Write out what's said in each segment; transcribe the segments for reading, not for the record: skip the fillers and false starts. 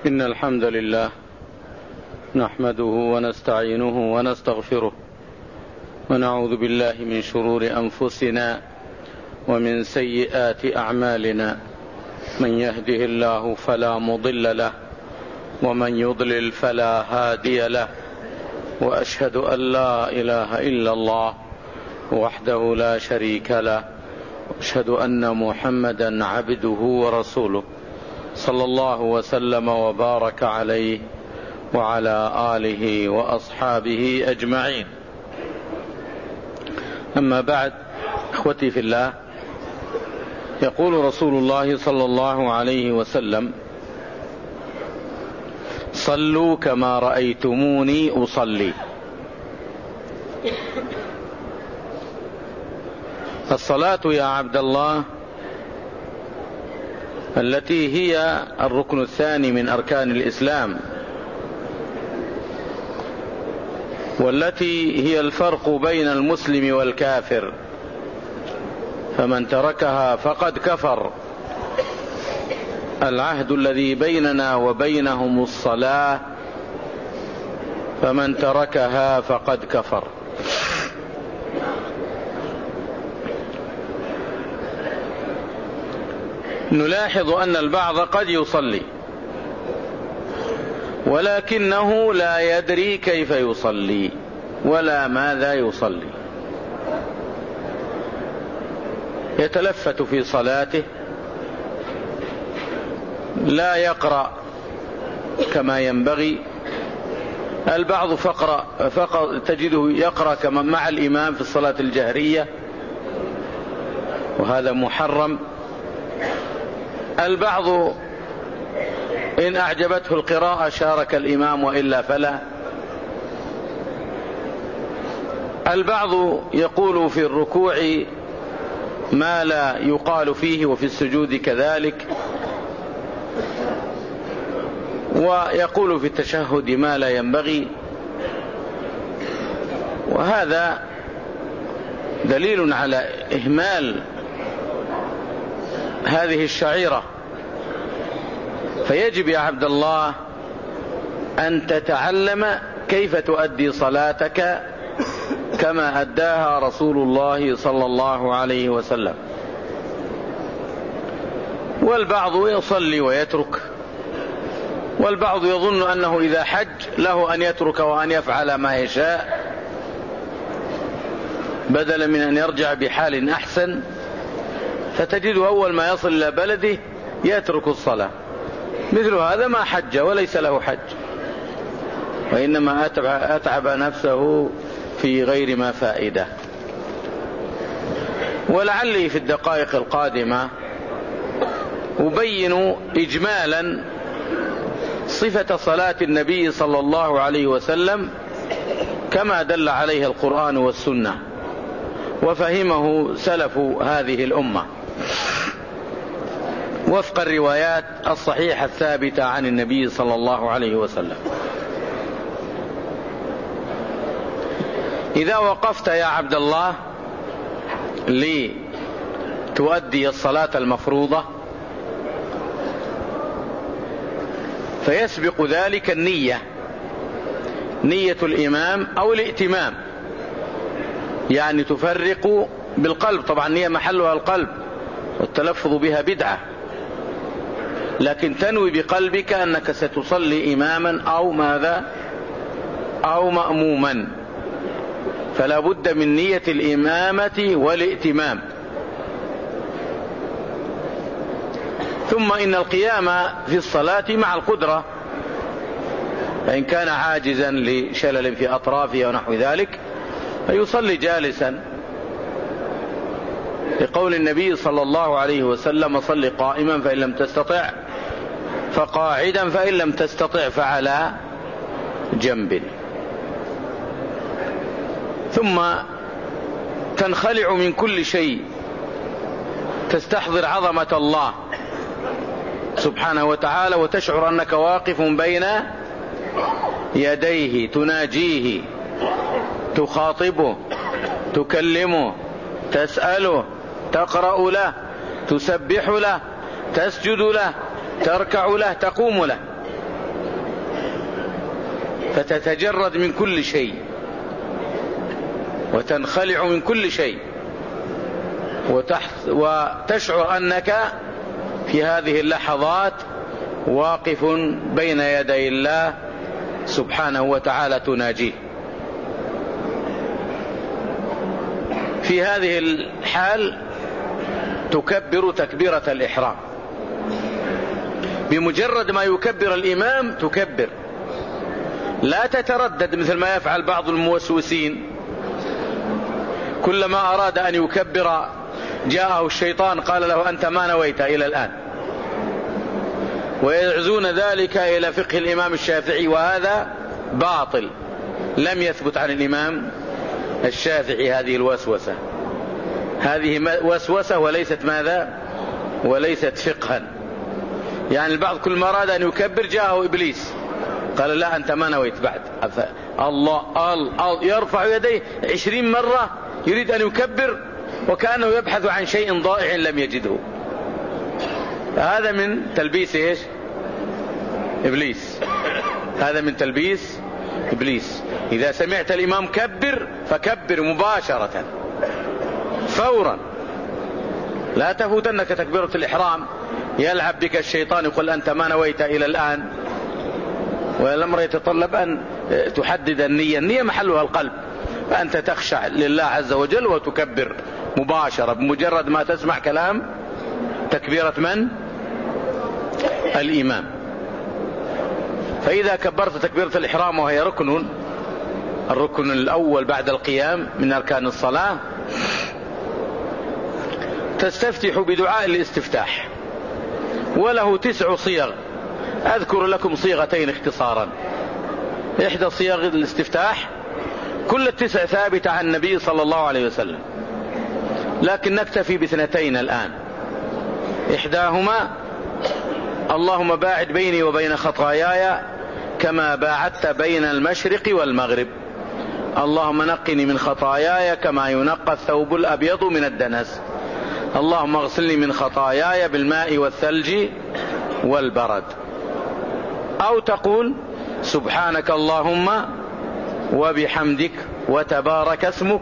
إن الحمد لله نحمده ونستعينه ونستغفره ونعوذ بالله من شرور أنفسنا ومن سيئات أعمالنا، من يهده الله فلا مضل له ومن يضلل فلا هادي له، وأشهد أن لا إله إلا الله وحده لا شريك له، وأشهد أن محمدا عبده ورسوله صلى الله وسلم وبارك عليه وعلى آله وأصحابه أجمعين. أما بعد، إخوتي في الله، يقول رسول الله صلى الله عليه وسلم: صلوا كما رأيتموني أصلي. الصلاة يا عبد الله التي هي الركن الثاني من أركان الإسلام، والتي هي الفرق بين المسلم والكافر، فمن تركها فقد كفر. العهد الذي بيننا وبينهم الصلاة، فمن تركها فقد كفر. نلاحظ أن البعض قد يصلي ولكنه لا يدري كيف يصلي ولا ماذا يصلي، يتلفت في صلاته، لا يقرأ كما ينبغي. البعض فقط تجده يقرأ كما مع الإمام في الصلاة الجهرية، وهذا محرم. البعض إن أعجبته القراءة شارك الإمام وإلا فلا. البعض يقول في الركوع ما لا يقال فيه وفي السجود كذلك، ويقول في التشهد ما لا ينبغي، وهذا دليل على إهمال هذه الشعيرة. فيجب يا عبد الله أن تتعلم كيف تؤدي صلاتك كما أداها رسول الله صلى الله عليه وسلم. والبعض يصلي ويترك، والبعض يظن أنه إذا حج له أن يترك وأن يفعل ما يشاء بدلا من أن يرجع بحال أحسن، فتجده أول ما يصل إلى بلده يترك الصلاة. مثل هذا ما حج وليس له حج، وإنما أتعب نفسه في غير ما فائدة. ولعلي في الدقائق القادمة أبين إجمالا صفة صلاة النبي صلى الله عليه وسلم كما دل عليه القرآن والسنة وفهمه سلف هذه الأمة وفق الروايات الصحيحة الثابتة عن النبي صلى الله عليه وسلم. إذا وقفت يا عبد الله لتؤدي الصلاة المفروضة فيسبق ذلك النية، نية الإمام أو الائتمام، يعني تفرق بالقلب. طبعا النية محلها القلب والتلفظ بها بدعة، لكن تنوي بقلبك أنك ستصلي إماما أو ماذا أو مأموما، فلا بد من نية الإمامة والائتمام. ثم إن القيام في الصلاة مع القدرة، فإن كان عاجزا لشلل في أطرافه ونحو ذلك فيصلي جالسا، لقول النبي صلى الله عليه وسلم: صل قائما فإن لم تستطع فقاعدا فإن لم تستطع فعلى جنب. ثم تنخلع من كل شيء، تستحضر عظمة الله سبحانه وتعالى، وتشعر أنك واقف بين يديه، تناجيه، تخاطبه، تكلمه، تسأله، تقرأ له، تسبح له، تسجد له، تركع له، تقوم له. فتتجرد من كل شيء وتنخلع من كل شيء وتشعر أنك في هذه اللحظات واقف بين يدي الله سبحانه وتعالى تناجيه. في هذه الحال تكبر تكبيرة الإحرام، بمجرد ما يكبر الإمام تكبر، لا تتردد مثل ما يفعل بعض الموسوسين، كلما أراد أن يكبر جاءه الشيطان قال له أنت ما نويت إلى الآن، ويعزون ذلك إلى فقه الإمام الشافعي، وهذا باطل، لم يثبت عن الإمام الشافعي هذه الوسوسة، هذه وسوسة وليست ماذا؟ وليست فقها. يعني البعض كل ما أراد أن يكبر جاءه إبليس قال لا أنت ما نويت بعد، الله يرفع يديه 20 مرة يريد أن يكبر وكأنه يبحث عن شيء ضائع لم يجده. هذا من تلبيس إيش؟ إبليس، هذا من تلبيس إبليس. إذا سمعت الإمام كبر فكبر مباشرة فورا، لا تفوتنك تكبيرة الإحرام يلعب بك الشيطان يقول أنت ما نويت إلى الآن، والأمر يتطلب أن تحدد النية، النية محلها القلب، فأنت تخشع لله عز وجل وتكبر مباشرة بمجرد ما تسمع كلام تكبيرة من؟ الإمام. فإذا كبرت تكبيرة الإحرام وهي الركن الأول بعد القيام من أركان الصلاة، تستفتح بدعاء الاستفتاح، وله 9 صيغ، أذكر لكم صيغتين اختصارا. إحدى صيغ الاستفتاح كل 9 ثابتة عن النبي صلى الله عليه وسلم، لكن نكتفي ب2 الآن. إحداهما اللهم باعد بيني وبين خطاياي كما باعدت بين المشرق والمغرب، اللهم نقني من خطاياي كما ينقى الثوب الأبيض من الدنس، اللهم اغسلني من خطاياي بالماء والثلج والبرد. أو تقول سبحانك اللهم وبحمدك وتبارك اسمك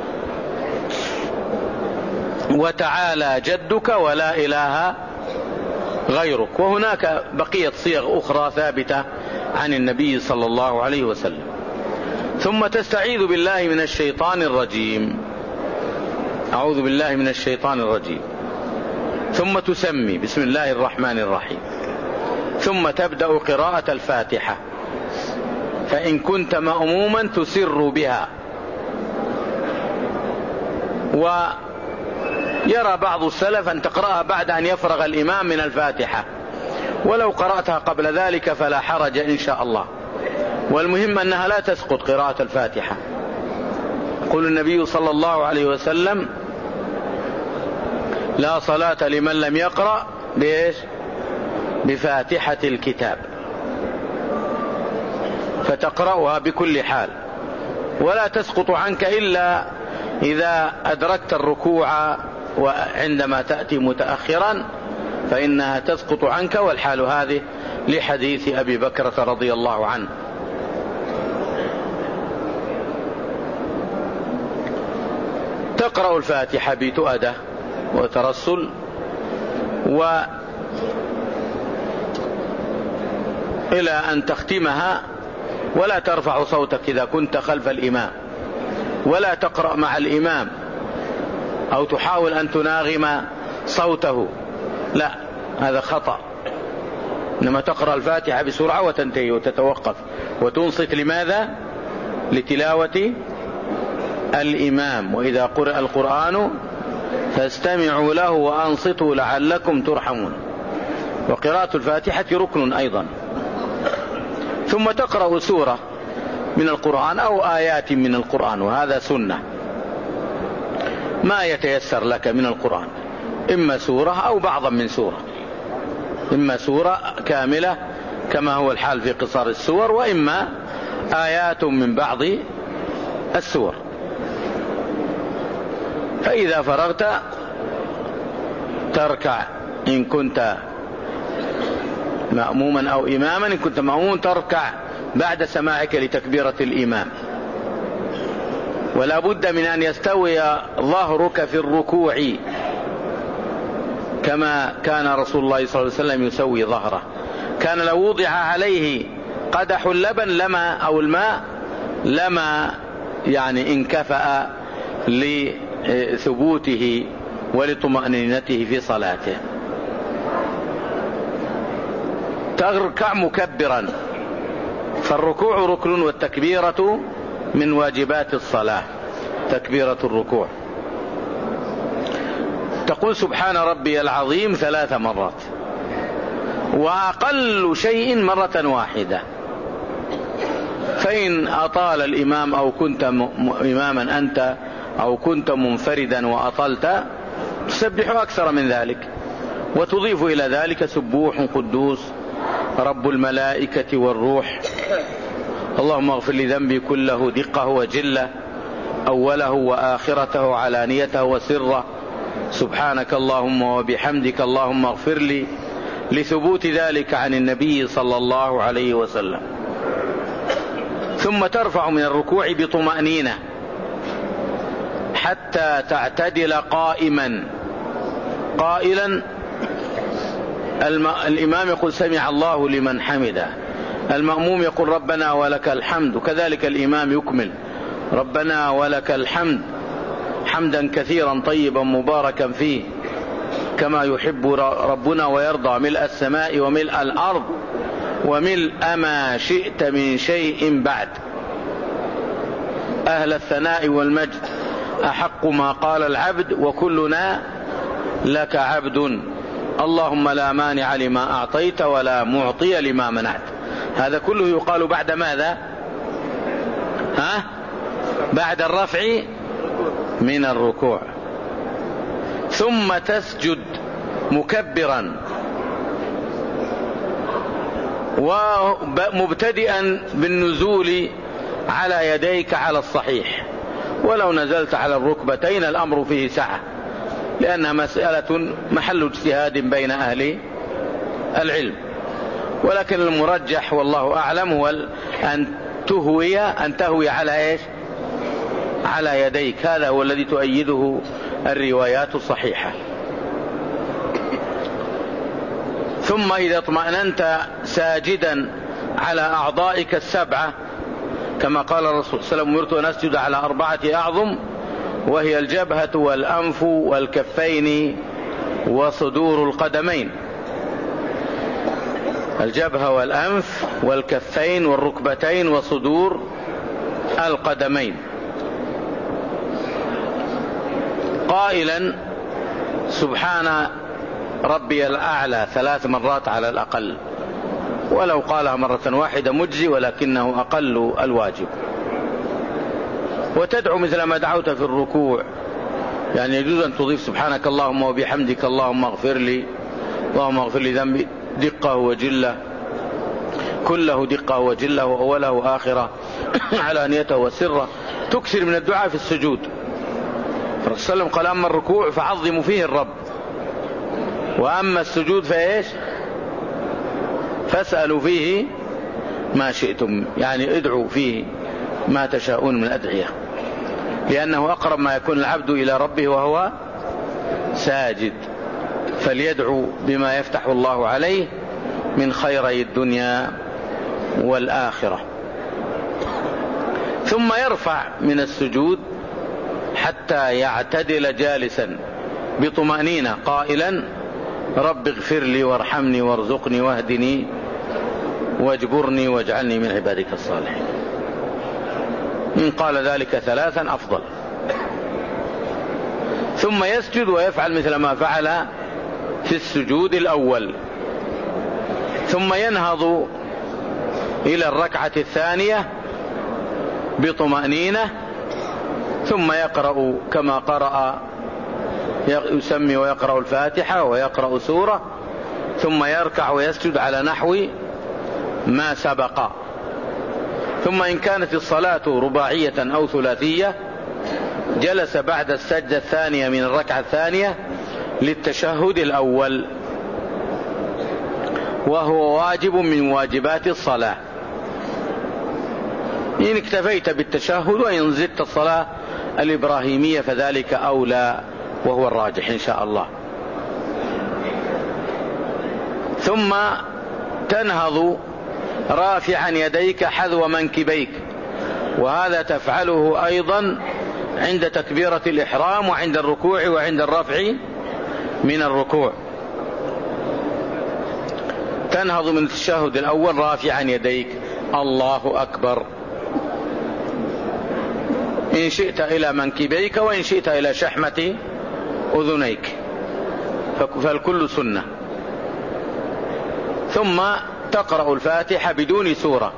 وتعالى جدك ولا إله غيرك. وهناك بقية صيغ أخرى ثابتة عن النبي صلى الله عليه وسلم. ثم تستعيذ بالله من الشيطان الرجيم، أعوذ بالله من الشيطان الرجيم، ثم تسمي بسم الله الرحمن الرحيم، ثم تبدأ قراءة الفاتحة، فإن كنت مأموما تسر بها. ويرى بعض السلف أن تقرأها بعد أن يفرغ الإمام من الفاتحة، ولو قرأتها قبل ذلك فلا حرج إن شاء الله، والمهم أنها لا تسقط قراءة الفاتحة. يقول النبي صلى الله عليه وسلم لا صلاة لمن لم يقرأ بفاتحة الكتاب، فتقرأها بكل حال، ولا تسقط عنك إلا إذا أدركت الركوع، وعندما تأتي متأخرا فإنها تسقط عنك، والحال هذه لحديث أبي بكرة رضي الله عنه. تقرأ الفاتحة بتؤدة وترسل، إلى أن تختمها، ولا ترفع صوتك إذا كنت خلف الإمام، ولا تقرأ مع الإمام أو تحاول أن تناغم صوته، لا، هذا خطأ. إنما تقرأ الفاتحة بسرعة وتنتهي وتتوقف وتنصت. لماذا؟ لتلاوة الإمام، وإذا قرأ القرآن فاستمعوا له وأنصتوا لعلكم ترحمون. وقراءة الفاتحة ركن أيضا. ثم تقرأ سورة من القرآن أو آيات من القرآن، وهذا سنة، ما يتيسر لك من القرآن، إما سورة أو بعضا من سورة، إما سورة كاملة كما هو الحال في قصار السور، وإما آيات من بعض السور. فإذا فرغت تركع إن كنت مأموما أو إماما، إن كنت مأموما تركع بعد سماعك لتكبيرة الإمام، ولا بد من أن يستوي ظهرك في الركوع كما كان رسول الله صلى الله عليه وسلم يسوي ظهره. كان لو وضع عليه قدح اللبن أو الماء لما انكفأ لثبوته ولطمأنينته في صلاته. تركع مكبرا، فالركوع ركن والتكبيرة من واجبات الصلاة، تكبيرة الركوع. تقول سبحان ربي العظيم 3 مرات، وأقل شيء مرة واحدة. فإن أطال الإمام أو كنت إماما أنت أو كنت منفردا وأطلت تسبح أكثر من ذلك، وتضيف إلى ذلك سبوح قدوس رب الملائكة والروح، اللهم اغفر لي ذنبي كله دقه وجله، أوله وآخرته علانيته وسره، سبحانك اللهم وبحمدك اللهم اغفر لي، لثبوت ذلك عن النبي صلى الله عليه وسلم. ثم ترفع من الركوع بطمأنينة حتى تعتدل قائما قائلا. الإمام يقول سمع الله لمن حمده، المأموم يقول ربنا ولك الحمد، كذلك الإمام يكمل ربنا ولك الحمد حمدا كثيرا طيبا مباركا فيه كما يحب ربنا ويرضى، ملء السماء وملء الأرض وملء ما شئت من شيء بعد، أهل الثناء والمجد أحق ما قال العبد وكلنا لك عبد، اللهم لا مانع لما أعطيت ولا معطي لما منعت. هذا كله يقال بعد ماذا؟ بعد الرفع من الركوع. ثم تسجد مكبرا ومبتدئا بالنزول على يديك على الصحيح، ولو نزلت على الركبتين الأمر فيه سعة، لأنها مسألة محل اجتهاد بين أهل العلم، ولكن المرجح والله أعلم هو أن تهوي على إيش؟ على يديك، هذا هو الذي تؤيده الروايات الصحيحة. ثم إذا اطمأننت ساجدا على أعضائك 7 كما قال الرسول صلى الله عليه وسلم أمرت أن أسجد على 4 أعظم، وهي الجبهة والأنف والكفين وصدور القدمين، الجبهة والأنف والكفين والركبتين وصدور القدمين، قائلا سبحان ربي الأعلى 3 مرات على الأقل، ولو قالها مرة واحدة مجزي، ولكنه أقل الواجب. وتدعو مثل ما دعوت في الركوع، يعني يجوز أن تضيف سبحانك اللهم وبحمدك اللهم اغفر لي، اللهم اغفر لي ذنبي دقه وجله كله دقه وجله وأوله وآخره علانيته وسره. تكثر من الدعاء في السجود. الرسول صلى الله عليه وسلم قال أما الركوع فعظموا فيه الرب، وأما السجود فإيش؟ فاسألوا فيه ما شئتم، يعني ادعوا فيه ما تشاءون من الأدعية، لأنه أقرب ما يكون العبد إلى ربه وهو ساجد، فليدعو بما يفتح الله عليه من خيري الدنيا والآخرة. ثم يرفع من السجود حتى يعتدل جالسا بطمأنينة قائلا رب اغفر لي وارحمني وارزقني واهدني واجبرني واجعلني من عبادك الصالحين. إن قال ذلك 3 أفضل. ثم يسجد ويفعل مثل ما فعل في السجود الأول، ثم ينهض إلى الركعة الثانية بطمأنينة، ثم يقرأ كما قرأ، يسمي ويقرأ الفاتحة ويقرأ سورة، ثم يركع ويسجد على نحو ما سبق. ثم إن كانت الصلاة رباعية أو ثلاثية جلس بعد السجدة الثانية من الركعة الثانية للتشهد الأول، وهو واجب من واجبات الصلاة. إن اكتفيت بالتشهد، وإن زدت الصلاة الإبراهيمية فذلك أولى وهو الراجح إن شاء الله. ثم تنهض رافعا يديك حذو منكبيك، وهذا تفعله أيضا عند تكبيرة الإحرام وعند الركوع وعند الرفع من الركوع. تنهض من التشهد الأول رافعا يديك الله أكبر، إن شئت إلى منكبيك وإن شئت إلى شحمة أذنيك، فالكل سنة. ثم تقرأ الفاتحة بدون سورة،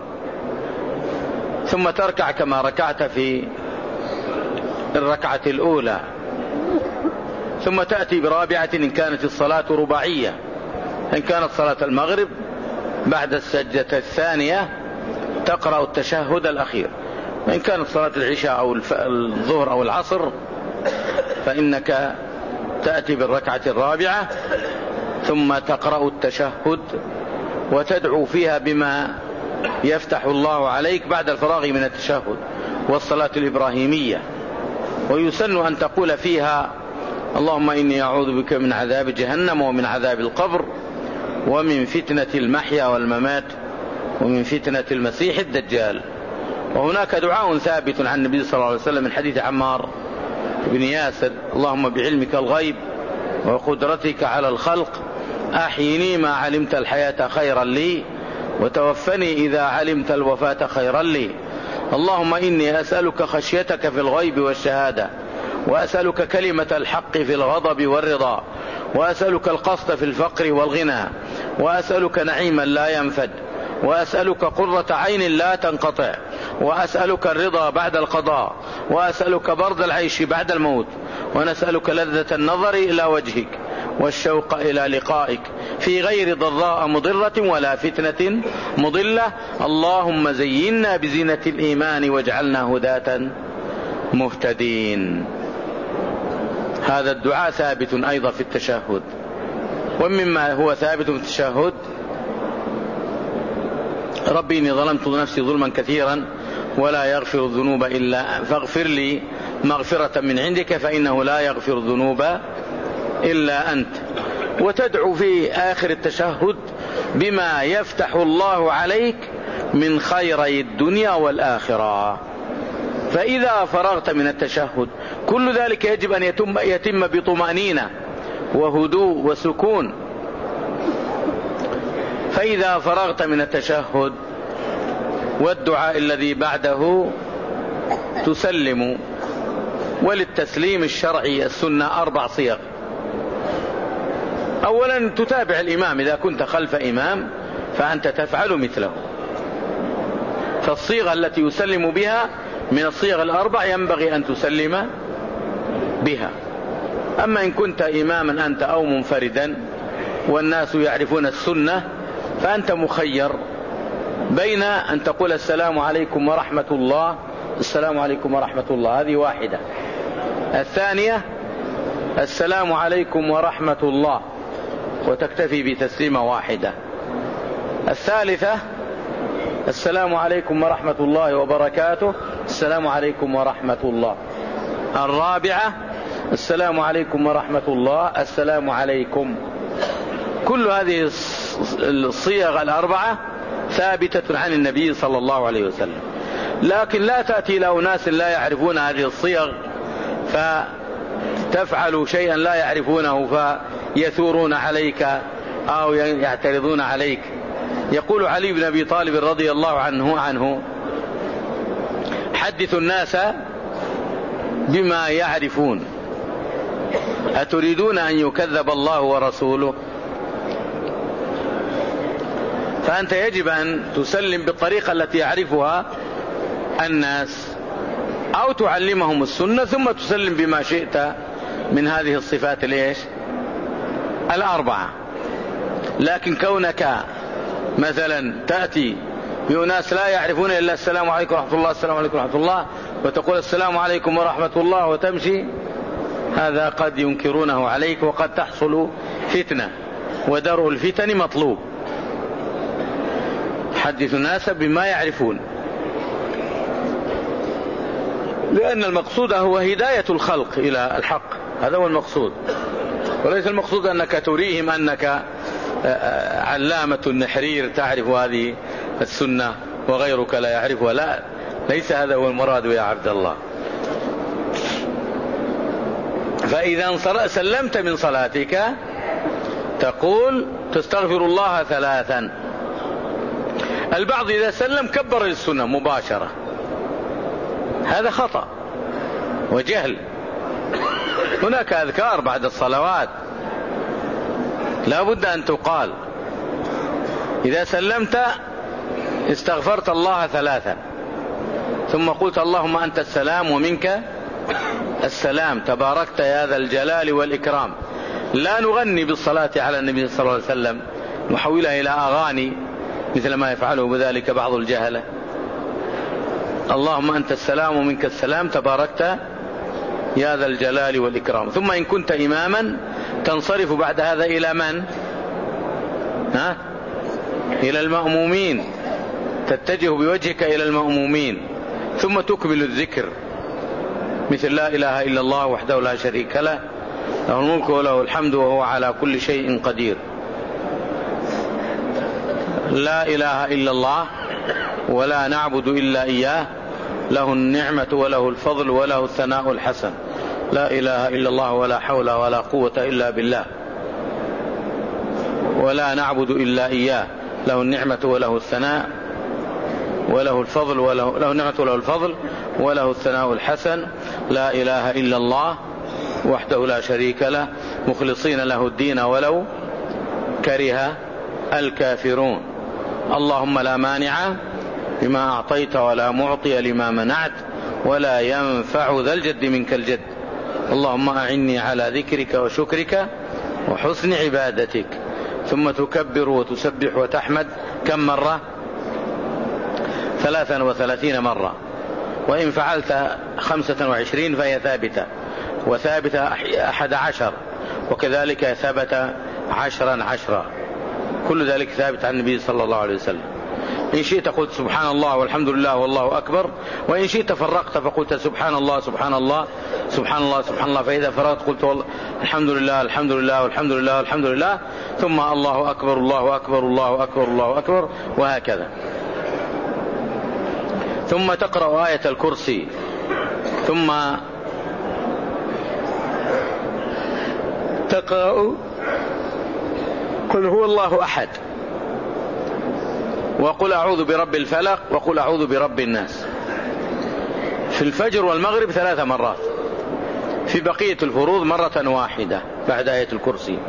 ثم تركع كما ركعت في الركعة الأولى، ثم تأتي برابعة إن كانت الصلاة رباعية. إن كانت صلاة المغرب بعد السجدة الثانية تقرأ التشهد الأخير، وإن كانت صلاة العشاء أو الظهر أو العصر فإنك تأتي بالركعة الرابعة ثم تقرأ التشهد وتدعو فيها بما يفتح الله عليك بعد الفراغ من التشهد والصلاة الإبراهيمية. ويسن أن تقول فيها اللهم إني أعوذ بك من عذاب جهنم ومن عذاب القبر ومن فتنة المحيا والممات ومن فتنة المسيح الدجال. وهناك دعاء ثابت عن النبي صلى الله عليه وسلم من حديث عمار بن ياسر اللهم بعلمك الغيب وقدرتك على الخلق أحيني ما علمت الحياة خيرا لي وتوفني إذا علمت الوفاة خيرا لي. اللهم إني أسألك خشيتك في الغيب والشهادة، وأسألك كلمة الحق في الغضب والرضا، وأسألك القصد في الفقر والغنى، وأسألك نعيما لا ينفد، وأسألك قرة عين لا تنقطع، وأسألك الرضا بعد القضاء، وأسألك برد العيش بعد الموت، ونسألك لذة النظر إلى وجهك والشوق إلى لقائك في غير ضراء مضرة ولا فتنة مضلة. اللهم زينا بزينة الإيمان واجعلنا هداة مهتدين. هذا الدعاء ثابت أيضا في التشهد. ومما هو ثابت في التشهد ربي إني ظلمت نفسي ظلما كثيرا ولا يغفر الذنوب إلا فاغفر لي مغفرة من عندك فإنه لا يغفر الذنوب إلا أنت. وتدعو في آخر التشهد بما يفتح الله عليك من خيري الدنيا والآخرة. فإذا فرغت من التشهد كل ذلك يجب أن يتم بطمأنينة وهدوء وسكون. فإذا فرغت من التشهد والدعاء الذي بعده تسلم. وللتسليم الشرعي السنة 4 صيغ. أولا تتابع الإمام، إذا كنت خلف إمام فأنت تفعل مثله. فالصيغة التي يسلم بها من الصيغ 4 ينبغي أن تسلم بها. أما إن كنت إماما أنت أو منفردا والناس يعرفون السنة فأنت مخير بين أن تقول السلام عليكم ورحمة الله، السلام عليكم ورحمة الله، هذه واحدة. الثانية السلام عليكم ورحمة الله وتكتفي بتسليمة واحدة. الثالثة السلام عليكم ورحمة الله وبركاته، السلام عليكم ورحمة الله. الرابعة السلام عليكم ورحمة الله، السلام عليكم. كل هذه الصيغ 4 ثابتة عن النبي صلى الله عليه وسلم. لكن لا تأتي إلى أناس لا يعرفون هذه الصيغ فتفعل شيئا لا يعرفونه فيثورون عليك أو يعترضون عليك. يقول علي بن أبي طالب رضي الله عنه حدثوا الناس بما يعرفون أتريدون أن يكذب الله ورسوله؟ فأنت يجب أن تسلم بالطريقة التي يعرفها الناس أو تعلمهم السنة ثم تسلم بما شئت من هذه الصفات 4. لكن كونك مثلا تأتي بأناس لا يعرفون إلا السلام عليكم ورحمة الله، السلام عليكم ورحمة الله، وتقول السلام عليكم ورحمة الله وتمشي، هذا قد ينكرونه عليك وقد تحصل فتنة، ودرء الفتن مطلوب. حدث الناس بما يعرفون. لأن المقصود هو هداية الخلق إلى الحق، هذا هو المقصود، وليس المقصود أنك تريهم أنك علامة النحرير تعرف هذه السنة وغيرك لا يعرفها، لا، ليس هذا هو المراد يا عبد الله. فإذا سلمت من صلاتك تقول تستغفر الله 3. البعض إذا سلم كبر للسنة مباشرة، هذا خطأ وجهل. هناك أذكار بعد الصلوات لا بد أن تقال. إذا سلمت استغفرت الله 3، ثم قلت اللهم أنت السلام ومنك السلام تباركت يا ذا الجلال والإكرام. لا نغني بالصلاة على النبي صلى الله عليه وسلم نحولها إلى أغاني مثل ما يفعله بذلك بعض الجهلة. اللهم أنت السلام ومنك السلام تباركت يا ذا الجلال والإكرام. ثم إن كنت إماما تنصرف بعد هذا إلى من؟ إلى المأمومين، تتجه بوجهك إلى المأمومين، ثم تكمل الذكر مثل لا إله إلا الله وحده لا شريك له، له الملك وله الحمد وهو على كل شيء قدير. لا إله إلا الله ولا نعبد إلا إياه، له النعمة وله الفضل وله الثناء الحسن. لا إله إلا الله ولا حول ولا قوة إلا بالله، ولا نعبد إلا إياه، له النعمة وله الثناء وله الفضل له النعمة وله الفضل وله الثناء الحسن. لا إله إلا الله وحده لا شريك له مخلصين له الدين ولو كره الكافرون. اللهم لا مانع لما أعطيت ولا معطي لما منعت ولا ينفع ذا الجد منك الجد. اللهم أعني على ذكرك وشكرك وحسن عبادتك. ثم تكبر وتسبح وتحمد كم مرة؟ 33 مرة. وإن فعلت 25 فهي ثابتة، وثابتة 11، وكذلك ثبت 10 كل ذلك ثابت عن النبي صلى الله عليه وسلم. إن شئت قلت سبحان الله والحمد لله والله أكبر، وإن شئت فرقت فقلت سبحان الله سبحان الله سبحان الله سبحان الله، فإذا فرقت قلت الحمد لله الحمد لله والحمد لله والحمد لله، ثم الله أكبر الله أكبر الله أكبر الله أكبر، وهكذا. ثم تقرأ آية الكرسي، ثم تقرأ قل هو الله أحد، وقل أعوذ برب الفلق، وقل أعوذ برب الناس، في الفجر والمغرب 3 مرات، في بقية الفروض مرة واحدة بعد آية الكرسي.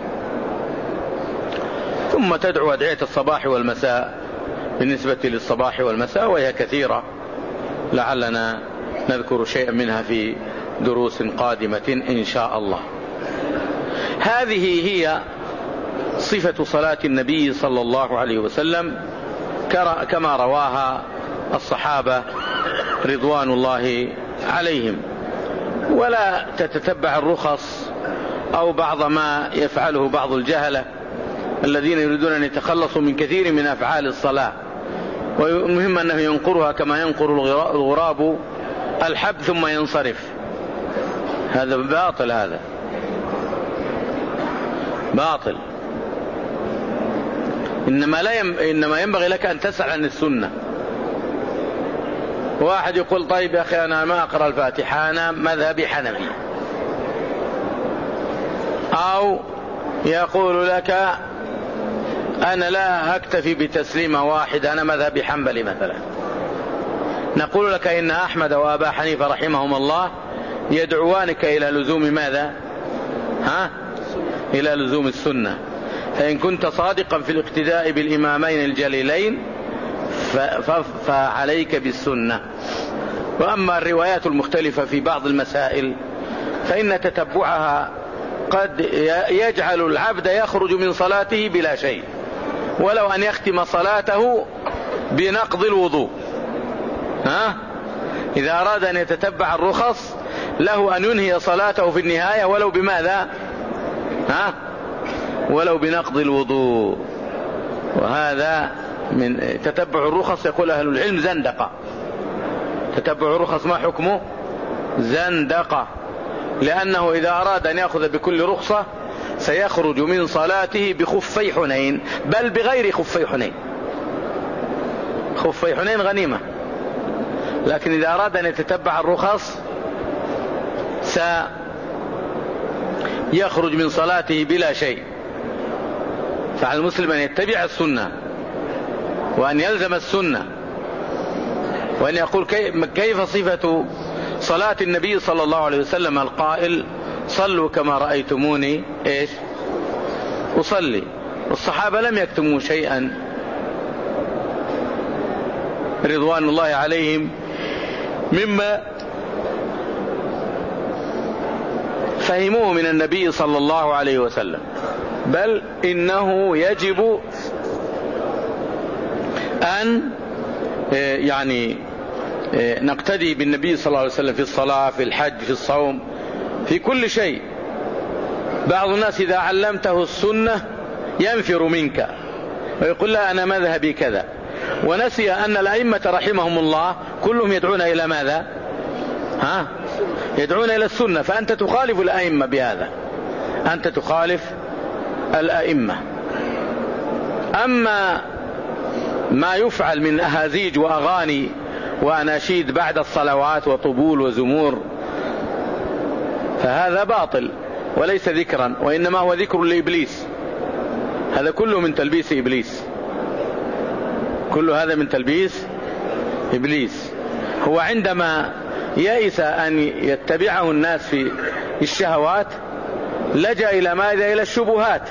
ثم تدعو أدعية الصباح والمساء بالنسبة للصباح والمساء، وهي كثيرة لعلنا نذكر شيئا منها في دروس قادمة إن شاء الله. هذه هي صفة صلاة النبي صلى الله عليه وسلم كما رواها الصحابة رضوان الله عليهم. ولا تتتبع الرخص أو بعض ما يفعله بعض الجهلة الذين يريدون أن يتخلصوا من كثير من أفعال الصلاة، والمهم أنه ينقرها كما ينقر الغراب الحب ثم ينصرف. هذا باطل، هذا باطل. إنما ينبغي لك أن تسأل عن السنة. واحد يقول طيب يا أخي أنا ما أقرأ الفاتحة، أنا مذهبي حنفي، أو يقول لك أنا لا أكتفي بتسليمة واحدة، أنا مذهبي حنبلي مثلا. نقول لك إن أحمد وأبا حنيفة رحمهم الله يدعوانك إلى لزوم ماذا؟ إلى لزوم السنة. فإن كنت صادقا في الاقتداء بالإمامين الجليلين فعليك بالسنة. وأما الروايات المختلفة في بعض المسائل فإن تتبعها قد يجعل العبد يخرج من صلاته بلا شيء، ولو أن يختم صلاته بنقض الوضوء. إذا أراد أن يتتبع الرخص له أن ينهي صلاته في النهاية ولو بماذا؟ ولو بنقض الوضوء. وهذا من تتبع الرخص، يقول أهل العلم زندقة. تتبع الرخص ما حكمه؟ زندقة، لأنه إذا أراد أن يأخذ بكل رخصة سيخرج من صلاته بخفي حنين، بل بغير خفي حنين. خفي حنين غنيمة، لكن إذا أراد أن يتتبع الرخص سيخرج من صلاته بلا شيء. فعلى المسلم أن يتبع السنة وأن يلزم السنة، وأن يقول كيف صفة صلاة النبي صلى الله عليه وسلم القائل صلوا كما رأيتموني إيش أصلي. والصحابة لم يكتموا شيئا رضوان الله عليهم مما فهموه من النبي صلى الله عليه وسلم، بل إنه يجب أن نقتدي بالنبي صلى الله عليه وسلم في الصلاة، في الحج، في الصوم، في كل شيء. بعض الناس إذا علمته السنة ينفر منك ويقول لا أنا مذهبي كذا، ونسي أن الأئمة رحمهم الله كلهم يدعون إلى ماذا؟ يدعون إلى السنة. فأنت تخالف الأئمة بهذا، أنت تخالف الأئمة. أما ما يفعل من أهازيج وأغاني وأناشيد بعد الصلوات وطبول وزمور فهذا باطل وليس ذكرا، وإنما هو ذكر لإبليس. هذا كله من تلبيس إبليس، كل هذا من تلبيس إبليس. هو عندما يئس أن يتبعه الناس في الشهوات لجأ إلى ماذا؟ إلى الشبهات،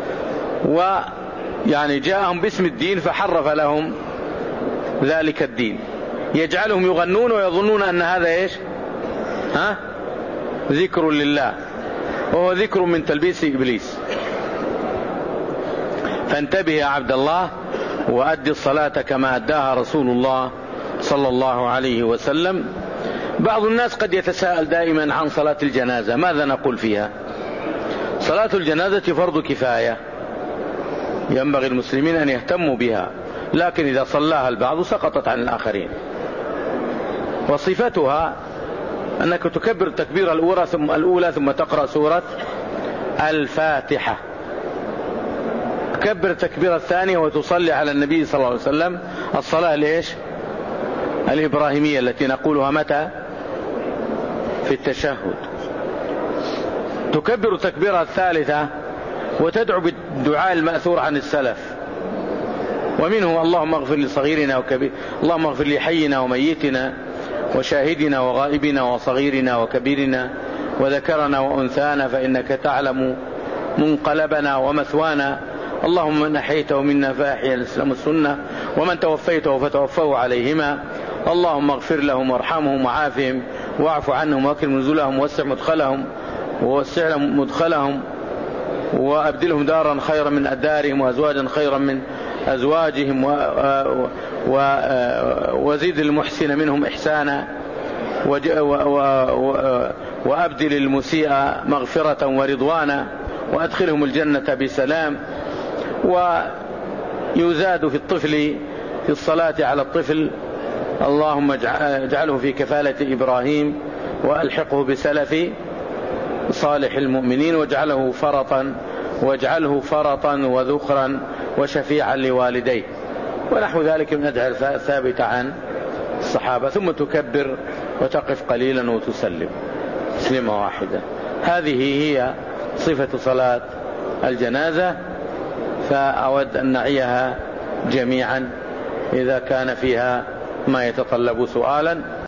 جاءهم باسم الدين فحرف لهم ذلك الدين، يجعلهم يغنون ويظنون أن هذا إيش؟ ذكر لله، وهو ذكر من تلبيس إبليس. فانتبه يا عبد الله وأدي الصلاة كما أداها رسول الله صلى الله عليه وسلم. بعض الناس قد يتساءل دائما عن صلاة الجنازة، ماذا نقول فيها؟ صلاة الجنازة فرض كفاية، ينبغي المسلمين أن يهتموا بها، لكن إذا صلاها البعض سقطت عن الآخرين. وصفتها أنك تكبر التكبير الأولى ثم تقرأ سورة الفاتحة، تكبر التكبير الثانية وتصلي على النبي صلى الله عليه وسلم الصلاة ليش؟ الإبراهيمية التي نقولها متى؟ في التشهد. تكبر التكبيرة الثالثة وتدعو بالدعاء المأثور عن السلف، ومنه اللهم اغفر لصغيرنا وكبير، اللهم اغفر لحينا وميتنا وشاهدنا وغائبنا وصغيرنا وكبيرنا وذكرنا وأنثانا فإنك تعلم منقلبنا ومثوانا، اللهم من أحيته منا فأحيا الإسلام السنة، ومن توفيته فتوفه عليهما، اللهم اغفر لهم وارحمهم وعافهم واعف عنهم واكرم نزلهم ووسع مدخلهم ووسع لهم مدخلهم وأبدلهم دارا خيرا من دارهم وأزواجا خيرا من أزواجهم وزد المحسن منهم إحسانا وأبدل المسيء مغفرة ورضوانا وأدخلهم الجنة بسلام. ويزاد في الطفل في الصلاة على الطفل اللهم اجعله في كفالة إبراهيم وألحقه بسلف صالح المؤمنين واجعله فرطا وذخرا وشفيعا لوالديه، ونحو ذلك من أدعية الثابتة عن الصحابة. ثم تكبر وتقف قليلا وتسلم تسليمة واحدة. هذه هي صفة صلاة الجنازة، فأود أن نعيها جميعا إذا كان فيها ما يتطلب سؤالا.